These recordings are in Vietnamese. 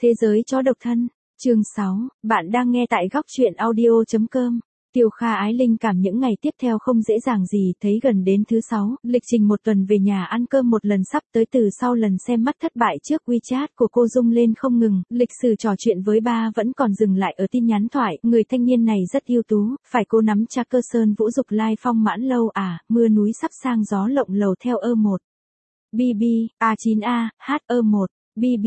Thế giới chó độc thân, chương 6, bạn đang nghe tại góc truyện audio.com. Tiêu Kha ái linh cảm những ngày tiếp theo không dễ dàng gì, thấy gần đến thứ 6, lịch trình một tuần về nhà ăn cơm một lần sắp tới. Từ sau lần xem mắt thất bại trước WeChat của cô rung lên không ngừng, lịch sử trò chuyện với ba vẫn còn dừng lại ở tin nhắn thoại. Người thanh niên này rất ưu tú, phải cố nắm chặt cơ sơn vũ dục lai phong mãn lâu à, mưa núi sắp sang gió lộng lầu theo ơ1. BB, A9A, HE1, BB,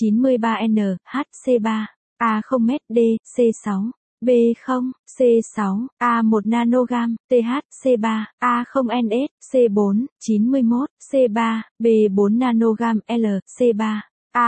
93N, HC3, A0M, D, C6. B0, C6, A1 nanogam, TH, C3, A0NS, C4, 91, C3, B4 nanogam, L, C3,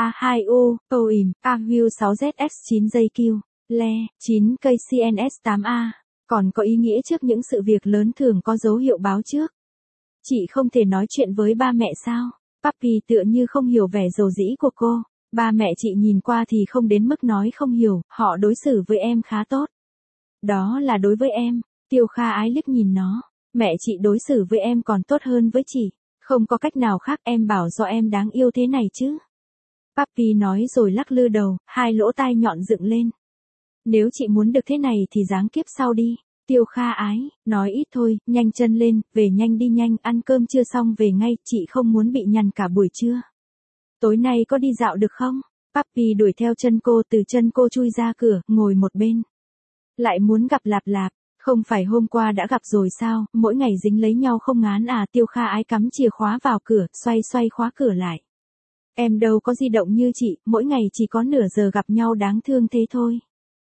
A2U, OIM, AView 6ZX9 dây Q, LE, 9 cây CNS8A. Còn có ý nghĩa trước những sự việc lớn thường có dấu hiệu báo trước. Chị không thể nói chuyện với ba mẹ sao? Papi tựa như không hiểu vẻ dầu dĩ của cô. Ba mẹ chị nhìn qua thì không đến mức nói không hiểu, họ đối xử với em khá tốt. Đó là đối với em. Tiêu Kha ái liếc nhìn nó. Mẹ chị đối xử với em còn tốt hơn với chị. Không có cách nào khác, em bảo do em đáng yêu thế này chứ. Papi nói rồi lắc lư đầu, hai lỗ tai nhọn dựng lên. Nếu chị muốn được thế này thì giáng kiếp sau đi. Tiêu Kha ái, nói ít thôi, nhanh chân lên, về nhanh đi nhanh, ăn cơm chưa xong về ngay, chị không muốn bị nhằn cả buổi trưa. Tối nay có đi dạo được không? Papi đuổi theo chân cô, từ chân cô chui ra cửa, ngồi một bên. Lại muốn gặp Lạp Lạp, không phải hôm qua đã gặp rồi sao, mỗi ngày dính lấy nhau không ngán à? Tiêu Kha ái cắm chìa khóa vào cửa, xoay khóa cửa lại. Em đâu có di động như chị, mỗi ngày chỉ có nửa giờ gặp nhau đáng thương thế thôi.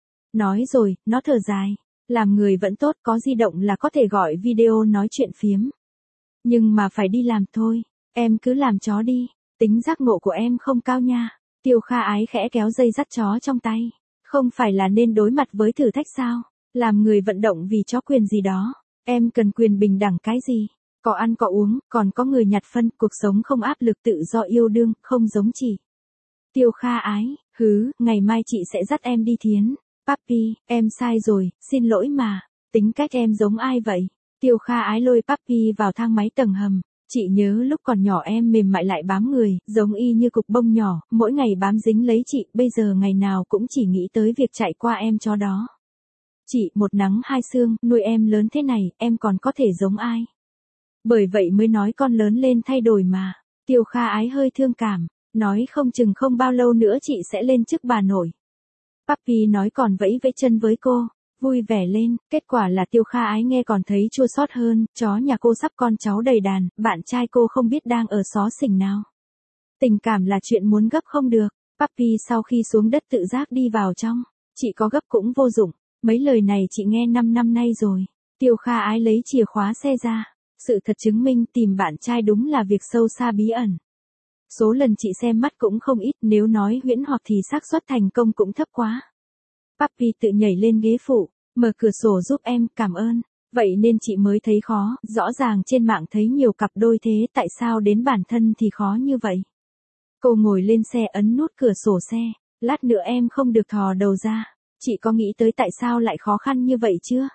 Nói rồi, nó thở dài. Làm người vẫn tốt, có di động là có thể gọi video nói chuyện phiếm. Nhưng mà phải đi làm thôi, em cứ làm chó đi. Tính giác ngộ của em không cao nha. Tiêu Kha ái khẽ kéo dây dắt chó trong tay. Không phải là nên đối mặt với thử thách sao? Làm người vận động vì chó quyền gì đó. Em cần quyền bình đẳng cái gì? Có ăn có uống, còn có người nhặt phân, cuộc sống không áp lực, tự do yêu đương, không giống chị. Tiêu Kha ái, ngày mai chị sẽ dắt em đi thiến. Papi, em sai rồi, xin lỗi mà. Tính cách em giống ai vậy? Tiêu Kha ái lôi Papi vào thang máy tầng hầm. Chị nhớ lúc còn nhỏ em mềm mại lại bám người, giống y như cục bông nhỏ, mỗi ngày bám dính lấy chị, bây giờ ngày nào cũng chỉ nghĩ tới việc chạy qua em chó đó. Chị, một nắng hai sương, nuôi em lớn thế này, em còn có thể giống ai? Bởi vậy mới nói con lớn lên thay đổi mà. Tiêu Kha ái hơi thương cảm, nói không chừng không bao lâu nữa chị sẽ lên chức bà nội. Papi nói còn vẫy vẫy chân với cô. Vui vẻ lên, kết quả là Tiêu Kha ái nghe còn thấy chua xót hơn, chó nhà cô sắp con cháu đầy đàn, bạn trai cô không biết đang ở xó xỉnh nào. Tình cảm là chuyện muốn gấp không được. Papi sau khi xuống đất tự giác đi vào trong. Chị có gấp cũng vô dụng, mấy lời này chị nghe 5 năm nay rồi. Tiêu Kha ái lấy chìa khóa xe ra. Sự thật chứng minh tìm bạn trai đúng là việc sâu xa bí ẩn. Số lần chị xem mắt cũng không ít, nếu nói huyễn hoặc thì xác suất thành công cũng thấp quá. Papi tự nhảy lên ghế phụ, mở cửa sổ giúp em, cảm ơn. Vậy nên chị mới thấy khó, rõ ràng trên mạng thấy nhiều cặp đôi thế, tại sao đến bản thân thì khó như vậy? Cô ngồi lên xe ấn nút cửa sổ xe, lát nữa em không được thò đầu ra. Chị có nghĩ tới tại sao lại khó khăn như vậy chưa?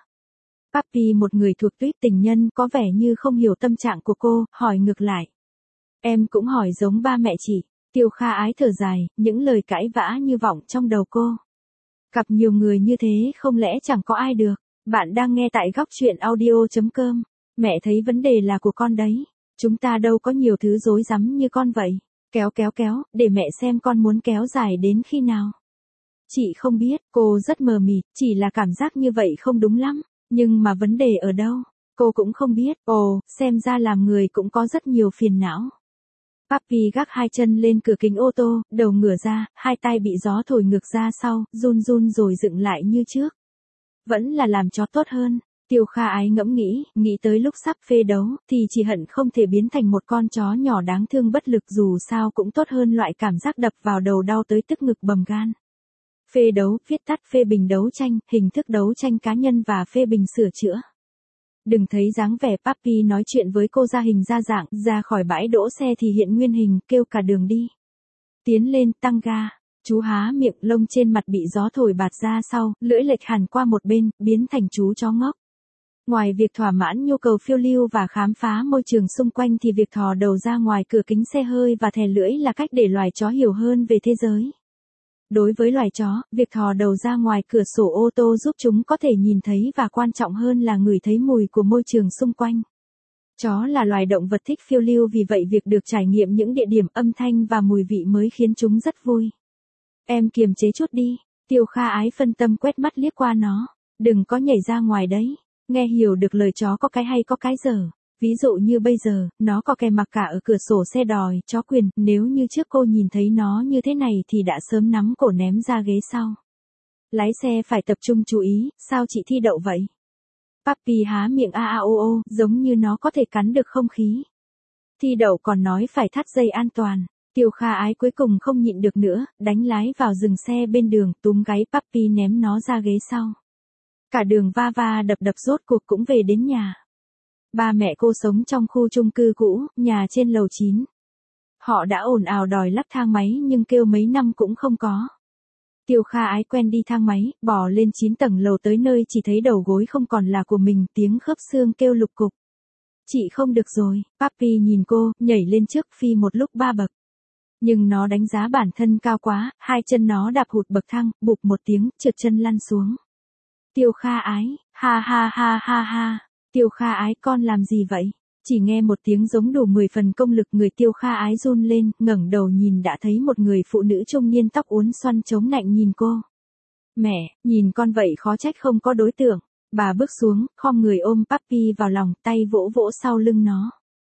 Papi, một người thuộc tuýp tình nhân, có vẻ như không hiểu tâm trạng của cô, hỏi ngược lại. Em cũng hỏi giống ba mẹ chị. Tiêu Kha ái thở dài, những lời cãi vã như vọng trong đầu cô. Gặp nhiều người như thế không lẽ chẳng có ai được. Bạn đang nghe tại góc truyện audio.com. Mẹ thấy vấn đề là của con đấy. Chúng ta đâu có nhiều thứ rối rắm như con vậy. Kéo, để mẹ xem con muốn kéo dài đến khi nào. Chị không biết, cô rất mờ mịt, chỉ là cảm giác như vậy không đúng lắm. Nhưng mà vấn đề ở đâu? Cô cũng không biết. Ồ, xem ra làm người cũng có rất nhiều phiền não. Papi gác hai chân lên cửa kính ô tô, đầu ngửa ra, hai tay bị gió thổi ngược ra sau, run rồi dựng lại như trước. Vẫn là làm chó tốt hơn. Tiêu Kha ái ngẫm nghĩ tới lúc sắp phê đấu, thì chỉ hận không thể biến thành một con chó nhỏ đáng thương bất lực, dù sao cũng tốt hơn loại cảm giác đập vào đầu đau tới tức ngực bầm gan. Phê đấu, viết tắt phê bình đấu tranh, hình thức đấu tranh cá nhân và phê bình sửa chữa. Đừng thấy dáng vẻ Papi nói chuyện với cô ra hình ra dạng, ra khỏi bãi đỗ xe thì hiện nguyên hình, kêu cả đường đi. Tiến lên, tăng ga. Chú há miệng, lông trên mặt bị gió thổi bạt ra sau, lưỡi lệch hẳn qua một bên, biến thành chú chó ngốc. Ngoài việc thỏa mãn nhu cầu phiêu lưu và khám phá môi trường xung quanh thì việc thò đầu ra ngoài cửa kính xe hơi và thè lưỡi là cách để loài chó hiểu hơn về thế giới. Đối với loài chó, việc thò đầu ra ngoài cửa sổ ô tô giúp chúng có thể nhìn thấy và quan trọng hơn là ngửi thấy mùi của môi trường xung quanh. Chó là loài động vật thích phiêu lưu, vì vậy việc được trải nghiệm những địa điểm âm thanh và mùi vị mới khiến chúng rất vui. Em kiềm chế chút đi. Tiêu Kha Ái phân tâm quét mắt liếc qua nó. Đừng có nhảy ra ngoài đấy. Nghe hiểu được lời chó có cái hay có cái dở. Ví dụ như bây giờ, nó có kè mặc cả ở cửa sổ xe đòi chó quyền, nếu như trước cô nhìn thấy nó như thế này thì đã sớm nắm cổ ném ra ghế sau. Lái xe phải tập trung chú ý, sao chị thi đậu vậy? Papi há miệng a a o o, giống như nó có thể cắn được không khí. Thi đậu còn nói phải thắt dây an toàn. Tiêu Kha Ái cuối cùng không nhịn được nữa, đánh lái vào dừng xe bên đường, túm gáy Papi ném nó ra ghế sau. Cả đường va va đập đập rốt cuộc cũng về đến nhà. Ba mẹ cô sống trong khu chung cư cũ, nhà trên lầu 9. Họ đã ồn ào đòi lắp thang máy nhưng kêu mấy năm cũng không có. Tiêu Kha Ái quen đi thang máy, bò lên 9 tầng lầu tới nơi chỉ thấy đầu gối không còn là của mình, tiếng khớp xương kêu lục cục. Chị không được rồi, Papi nhìn cô, nhảy lên trước phi một lúc 3 bậc. Nhưng nó đánh giá bản thân cao quá, hai chân nó đạp hụt bậc thang, bụp một tiếng, trượt chân lăn xuống. Tiêu Kha Ái, ha ha ha ha ha. Tiêu Kha Ái, con làm gì vậy? Chỉ nghe một tiếng giống đủ 10 phần công lực, người Tiêu Kha Ái run lên, ngẩng đầu nhìn đã thấy một người phụ nữ trung niên tóc uốn xoăn chống nạnh nhìn cô. Mẹ, nhìn con vậy khó trách không có đối tượng. Bà bước xuống, khom người ôm Papi vào lòng, tay vỗ vỗ sau lưng nó.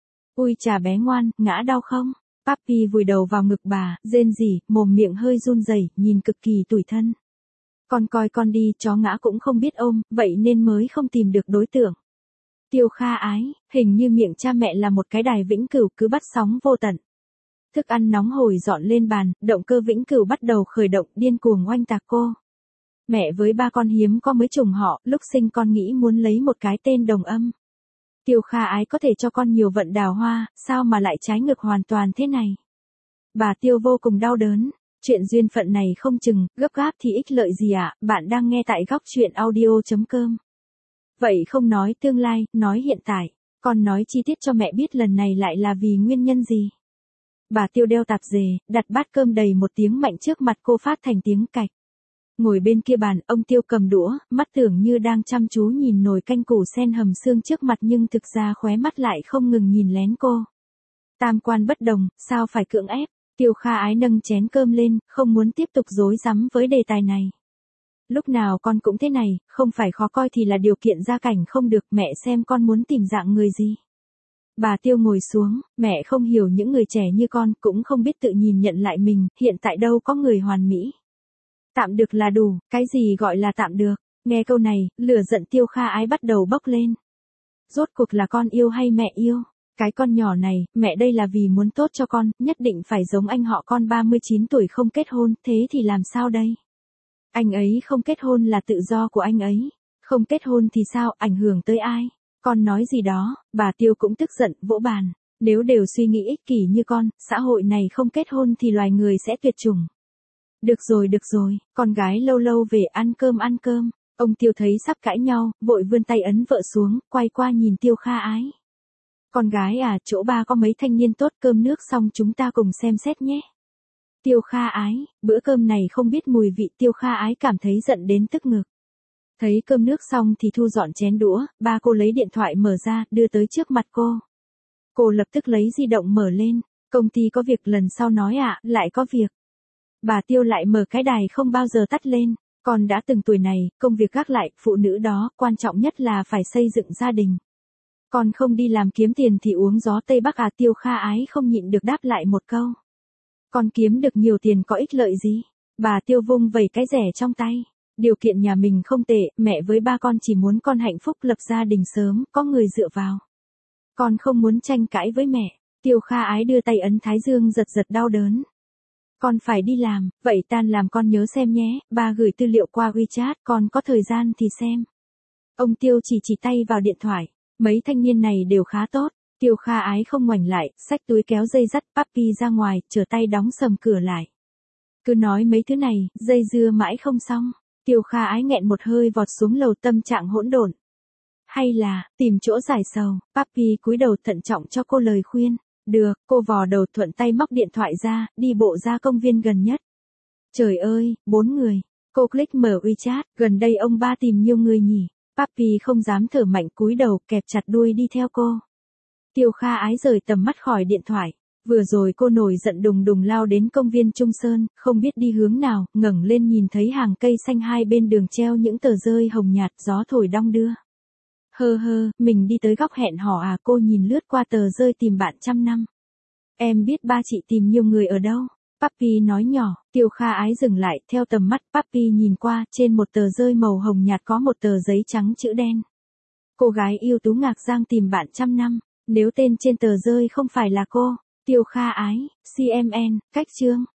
Ui chà bé ngoan, ngã đau không? Papi vùi đầu vào ngực bà, rên rỉ, mồm miệng hơi run rẩy, nhìn cực kỳ tủi thân. Con coi con đi, chó ngã cũng không biết ôm, vậy nên mới không tìm được đối tượng. Tiêu Kha Ái, hình như miệng cha mẹ là một cái đài vĩnh cửu cứ bắt sóng vô tận. Thức ăn nóng hổi dọn lên bàn, động cơ vĩnh cửu bắt đầu khởi động, điên cuồng oanh tạc cô. Mẹ với ba con hiếm có mới trùng họ, lúc sinh con nghĩ muốn lấy một cái tên đồng âm. Tiêu Kha Ái có thể cho con nhiều vận đào hoa, sao mà lại trái ngược hoàn toàn thế này? Bà Tiêu vô cùng đau đớn. Chuyện duyên phận này không chừng, gấp gáp thì ích lợi gì ạ? Bạn đang nghe tại góc truyện audio.com. Vậy không nói tương lai, nói hiện tại. Con nói chi tiết cho mẹ biết lần này lại là vì nguyên nhân gì? Bà Tiêu đeo tạp dề, đặt bát cơm đầy một tiếng mạnh trước mặt cô phát thành tiếng cạch. Ngồi bên kia bàn, ông Tiêu cầm đũa, mắt tưởng như đang chăm chú nhìn nồi canh củ sen hầm xương trước mặt nhưng thực ra khóe mắt lại không ngừng nhìn lén cô. Tam quan bất đồng, sao phải cưỡng ép? Tiêu Kha Ái nâng chén cơm lên, không muốn tiếp tục rối rắm với đề tài này. Lúc nào con cũng thế này, không phải khó coi thì là điều kiện gia cảnh không được, mẹ xem con muốn tìm dạng người gì. Bà Tiêu ngồi xuống, mẹ không hiểu những người trẻ như con, cũng không biết tự nhìn nhận lại mình, hiện tại đâu có người hoàn mỹ. Tạm được là đủ, cái gì gọi là tạm được? Nghe câu này, lửa giận Tiêu Kha Ái bắt đầu bốc lên. Rốt cuộc là con yêu hay mẹ yêu? Cái con nhỏ này, mẹ đây là vì muốn tốt cho con, nhất định phải giống anh họ con 39 tuổi không kết hôn, thế thì làm sao đây? Anh ấy không kết hôn là tự do của anh ấy. Không kết hôn thì sao, ảnh hưởng tới ai? Con nói gì đó, bà Tiêu cũng tức giận, vỗ bàn. Nếu đều suy nghĩ ích kỷ như con, xã hội này không kết hôn thì loài người sẽ tuyệt chủng. Được rồi, con gái lâu lâu về ăn cơm ăn cơm. Ông Tiêu thấy sắp cãi nhau, vội vươn tay ấn vợ xuống, quay qua nhìn Tiêu Kha Ái. Con gái à, chỗ ba có mấy thanh niên tốt, cơm nước xong chúng ta cùng xem xét nhé. Tiêu Kha Ái, bữa cơm này không biết mùi vị, Tiêu Kha Ái cảm thấy giận đến tức ngực. Thấy cơm nước xong thì thu dọn chén đũa, ba cô lấy điện thoại mở ra, đưa tới trước mặt cô. Cô lập tức lấy di động mở lên, công ty có việc lần sau nói ạ, lại có việc. Bà Tiêu lại mở cái đài không bao giờ tắt lên, con đã từng tuổi này, công việc gác lại, phụ nữ đó, quan trọng nhất là phải xây dựng gia đình. Con không đi làm kiếm tiền thì uống gió Tây Bắc à? Tiêu Kha Ái không nhịn được đáp lại một câu. Con kiếm được nhiều tiền có ích lợi gì? Bà Tiêu vung vẩy cái rẻ trong tay. Điều kiện nhà mình không tệ, mẹ với ba con chỉ muốn con hạnh phúc lập gia đình sớm, có người dựa vào. Con không muốn tranh cãi với mẹ. Tiêu Kha Ái đưa tay ấn thái dương giật giật đau đớn. Con phải đi làm, vậy tan làm con nhớ xem nhé, ba gửi tư liệu qua WeChat, con có thời gian thì xem. Ông Tiêu chỉ tay vào điện thoại. Mấy thanh niên này đều khá tốt. Tiêu Kha Ái không ngoảnh lại, xách túi kéo dây dắt Papi ra ngoài, trở tay đóng sầm cửa lại. Cứ nói mấy thứ này, dây dưa mãi không xong. Tiêu Kha Ái nghẹn một hơi vọt xuống lầu, tâm trạng hỗn độn. Hay là, tìm chỗ giải sầu, Papi cúi đầu thận trọng cho cô lời khuyên. Được, cô vò đầu thuận tay móc điện thoại ra, đi bộ ra công viên gần nhất. Trời ơi, 4 người. Cô click mở WeChat, gần đây ông ba tìm nhiều người nhỉ. Papi không dám thở mạnh cúi đầu kẹp chặt đuôi đi theo cô. Tiêu Kha Ái rời tầm mắt khỏi điện thoại. Vừa rồi cô nổi giận đùng đùng lao đến công viên Trung Sơn, không biết đi hướng nào, ngẩng lên nhìn thấy hàng cây xanh hai bên đường treo những tờ rơi hồng nhạt gió thổi đong đưa. Mình đi tới góc hẹn hò à, cô nhìn lướt qua tờ rơi tìm bạn trăm năm. Em biết ba chị tìm nhiều người ở đâu. Papi nói nhỏ, Tiêu Kha Ái dừng lại, theo tầm mắt Papi nhìn qua, trên một tờ rơi màu hồng nhạt có một tờ giấy trắng chữ đen. Cô gái yêu tú Ngạc Giang tìm bạn trăm năm, nếu tên trên tờ rơi không phải là cô, Tiêu Kha Ái, CMN, cách chương.